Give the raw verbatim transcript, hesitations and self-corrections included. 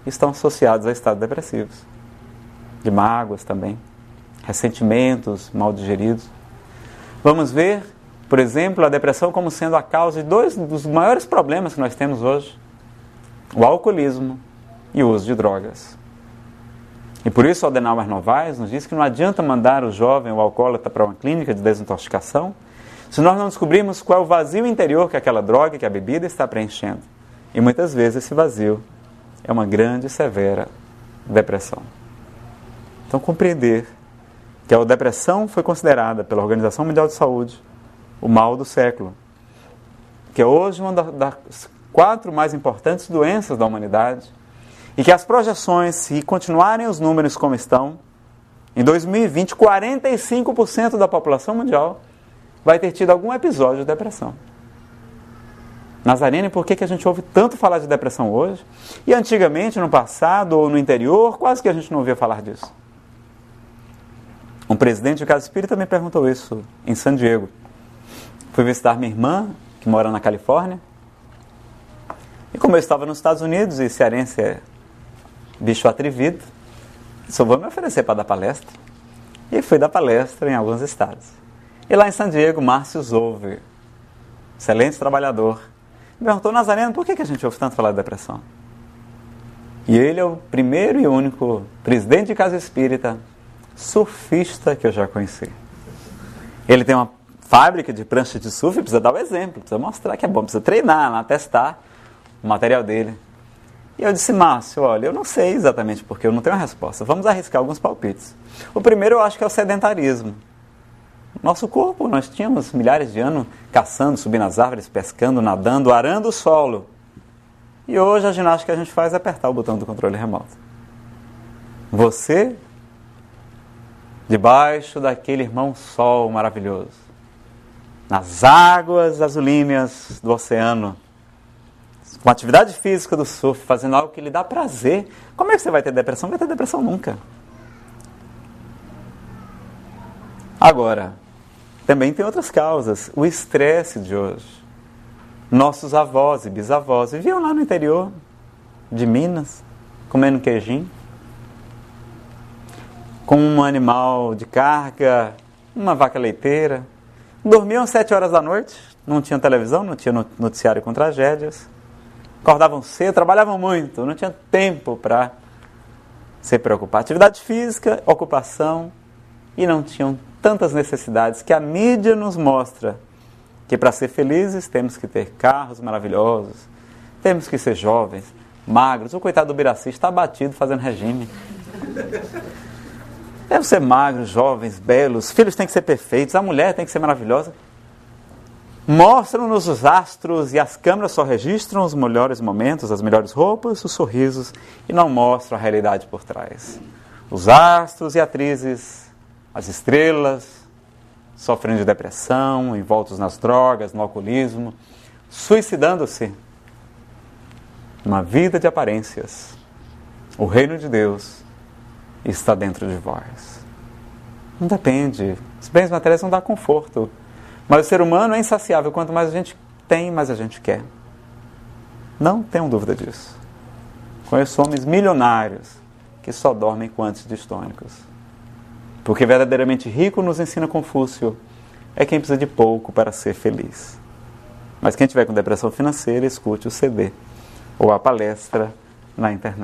estão associados a estados depressivos, de mágoas também, ressentimentos mal digeridos. Vamos ver, por exemplo, a depressão como sendo a causa de dois dos maiores problemas que nós temos hoje: o alcoolismo e o uso de drogas. E por isso Adenauer Novaes nos diz que não adianta mandar o jovem, o alcoólatra, para uma clínica de desintoxicação se nós não descobrirmos qual é o vazio interior que aquela droga, que a bebida está preenchendo. E muitas vezes esse vazio é uma grande e severa depressão. Então, compreender que a depressão foi considerada pela Organização Mundial de Saúde o mal do século, que é hoje uma das quatro mais importantes doenças da humanidade, e que as projeções, se continuarem os números como estão, em dois mil e vinte, quarenta e cinco por cento da população mundial vai ter tido algum episódio de depressão. Nazarene, por que que a gente ouve tanto falar de depressão hoje? E antigamente, no passado ou no interior, quase que a gente não ouvia falar disso. Um presidente de casa espírita me perguntou isso em San Diego. Fui visitar minha irmã, que mora na Califórnia. E como eu estava nos Estados Unidos, e cearense é bicho atrevido, só vou me oferecer para dar palestra. E fui dar palestra em alguns estados. E lá em San Diego, Márcio Zolver, excelente trabalhador, me perguntou: Nazareno, por que que a gente ouve tanto falar de depressão? E ele é o primeiro e único presidente de casa espírita surfista que eu já conheci. Ele tem uma fábrica de prancha de surf e precisa dar o exemplo, precisa mostrar que é bom, precisa treinar, testar o material dele. E eu disse: Márcio, olha, eu não sei exatamente porque eu não tenho a resposta. Vamos arriscar alguns palpites. O primeiro eu acho que é o sedentarismo. Nosso corpo, nós tínhamos milhares de anos caçando, subindo as árvores, pescando, nadando, arando o solo. E hoje a ginástica que a gente faz é apertar o botão do controle remoto. Você, debaixo daquele irmão sol maravilhoso, nas águas azulíneas do oceano, com atividade física do surf, fazendo algo que lhe dá prazer, como é que você vai ter depressão? Não vai ter depressão nunca. Agora, também tem outras causas. O estresse de hoje. Nossos avós e bisavós viviam lá no interior de Minas, comendo queijinho, com um animal de carga, uma vaca leiteira. Dormiam sete horas da noite, não tinha televisão, não tinha noticiário com tragédias. Acordavam cedo, trabalhavam muito, não tinha tempo para se preocupar. Atividade física, ocupação, e não tinham tantas necessidades que a mídia nos mostra que para ser felizes temos que ter carros maravilhosos, temos que ser jovens, magros. O coitado do Biraci está abatido fazendo regime. Devem ser magros, jovens, belos, filhos têm que ser perfeitos, a mulher tem que ser maravilhosa. Mostram-nos os astros e as câmeras só registram os melhores momentos, as melhores roupas, os sorrisos, e não mostram a realidade por trás. Os astros e atrizes, as estrelas, sofrendo de depressão, envoltos nas drogas, no alcoolismo, suicidando-se. Uma vida de aparências. O reino de Deus está dentro de vós. Não depende. Os bens materiais não dão conforto. Mas o ser humano é insaciável. Quanto mais a gente tem, mais a gente quer. Não tenham dúvida disso. Conheço homens milionários que só dormem com antidistônicos. Porque verdadeiramente rico, nos ensina Confúcio, é quem precisa de pouco para ser feliz. Mas quem tiver com depressão financeira, escute o C D ou a palestra na internet.